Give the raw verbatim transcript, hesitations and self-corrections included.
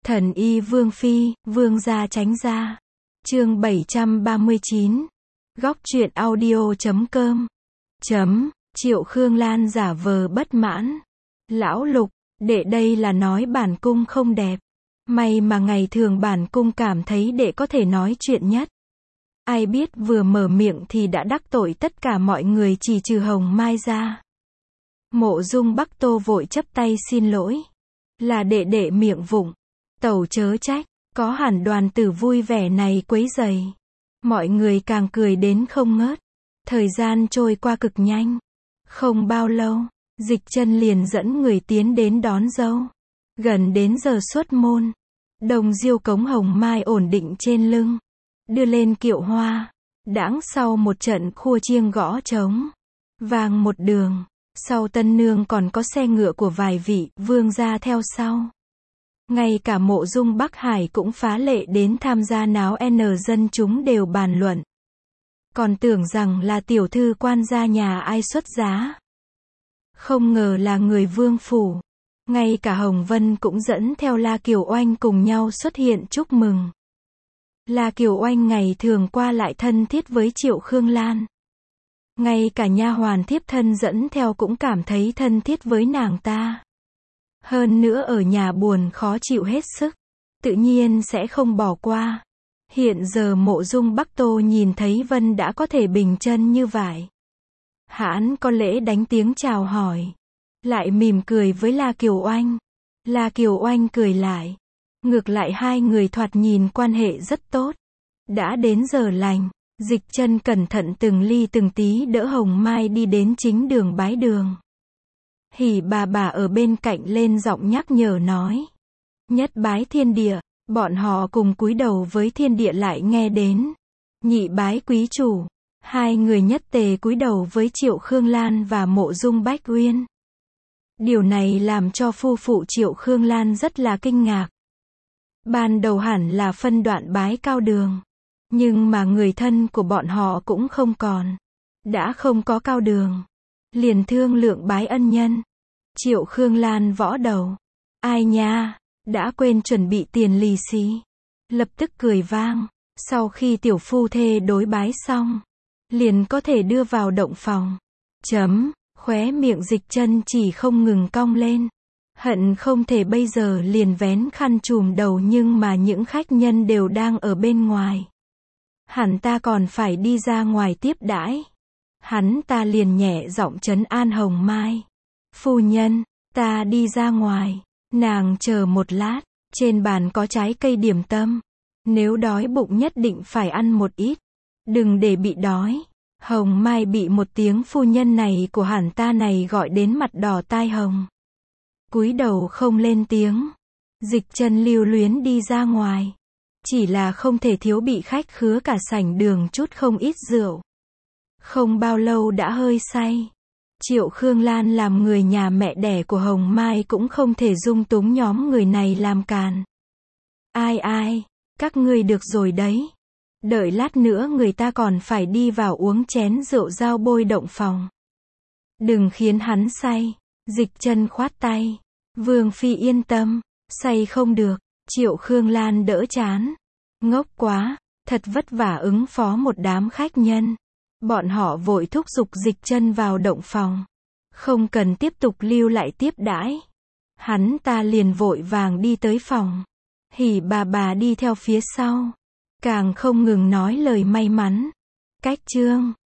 Thần y Vương Phi, Vương gia tránh ra. Chương bảy trăm ba mươi chín. Góc truyện audio chấm com. Chấm, Triệu Khương Lan giả vờ bất mãn. Lão Lục, đệ đây là nói bản cung không đẹp. May mà ngày thường bản cung cảm thấy đệ có thể nói chuyện nhất. Ai biết vừa mở miệng thì đã đắc tội tất cả mọi người chỉ trừ Hồng Mai ra. Mộ Dung Bắc Tô vội chấp tay xin lỗi. Là đệ đệ miệng vụng. Tẩu chớ trách, có hẳn đoàn tử vui vẻ này quấy rầy. Mọi người càng cười đến không ngớt. Thời gian trôi qua cực nhanh. Không bao lâu, Dịch Chân liền dẫn người tiến đến đón dâu. Gần đến giờ xuất môn, Đồng Diêu cống Hồng Mai ổn định trên lưng, đưa lên kiệu hoa. Đãng sau một trận khua chiêng gõ trống, vang một đường. Sau tân nương còn có xe ngựa của vài vị vương gia theo sau. Ngay cả Mộ Dung Bắc Hải cũng phá lệ đến tham gia náo n dân chúng đều bàn luận. Còn tưởng rằng là tiểu thư quan gia nhà ai xuất giá. Không ngờ là người vương phủ. Ngay cả Hồng Vân cũng dẫn theo La Kiều Oanh cùng nhau xuất hiện chúc mừng. La Kiều Oanh ngày thường qua lại thân thiết với Triệu Khương Lan. Ngay cả nha hoàn thiếp thân dẫn theo cũng cảm thấy thân thiết với nàng ta. Hơn nữa ở nhà buồn khó chịu hết sức, tự nhiên sẽ không bỏ qua. Hiện giờ Mộ Dung Bắc Tô nhìn thấy Vân đã có thể bình chân như vậy. Hãn có lễ đánh tiếng chào hỏi, lại mỉm cười với La Kiều Oanh. La Kiều Oanh cười lại. Ngược lại hai người thoạt nhìn quan hệ rất tốt. Đã đến giờ lành, Dịch Chân cẩn thận từng ly từng tí đỡ Hồng Mai đi đến chính đường bái đường. Hỉ bà bà ở bên cạnh lên giọng nhắc nhở nói. Nhất bái thiên địa, bọn họ cùng cúi đầu với thiên địa lại nghe đến. Nhị bái quý chủ, hai người nhất tề cúi đầu với Triệu Khương Lan và Mộ Dung Bách Uyên. Điều này làm cho phu phụ Triệu Khương Lan rất là kinh ngạc. Ban đầu hẳn là phân đoạn bái cao đường. Nhưng mà người thân của bọn họ cũng không còn. Đã không có cao đường, liền thương lượng bái ân nhân. Triệu Khương Lan võ đầu. Ai nha, đã quên chuẩn bị tiền lì xì. Lập tức cười vang. Sau khi tiểu phu thê đối bái xong, liền có thể đưa vào động phòng. Chấm, khóe miệng Dịch Chân chỉ không ngừng cong lên. Hận không thể bây giờ liền vén khăn trùm đầu, nhưng mà những khách nhân đều đang ở bên ngoài. Hẳn ta còn phải đi ra ngoài tiếp đãi. Hắn ta liền nhẹ giọng trấn an Hồng Mai. Phu nhân, ta đi ra ngoài. Nàng chờ một lát, trên bàn có trái cây điểm tâm. Nếu đói bụng nhất định phải ăn một ít. Đừng để bị đói. Hồng Mai bị một tiếng phu nhân này của hắn ta này gọi đến mặt đỏ tai hồng. Cúi đầu không lên tiếng. Dịch Chân lưu luyến đi ra ngoài. Chỉ là không thể thiếu bị khách khứa cả sảnh đường chút không ít rượu. Không bao lâu đã hơi say. Triệu Khương Lan làm người nhà mẹ đẻ của Hồng Mai cũng không thể dung túng nhóm người này làm càn. Ai ai, các ngươi được rồi đấy. Đợi lát nữa người ta còn phải đi vào uống chén rượu giao bôi động phòng. Đừng khiến hắn say. Dịch Chân khoát tay. Vương Phi yên tâm, say không được. Triệu Khương Lan đỡ chán. Ngốc quá, thật vất vả ứng phó một đám khách nhân. Bọn họ vội thúc giục Dịch Chân vào động phòng. Không cần tiếp tục lưu lại tiếp đãi. Hắn ta liền vội vàng đi tới phòng. Hỉ bà bà đi theo phía sau. Càng không ngừng nói lời may mắn. Cách chương.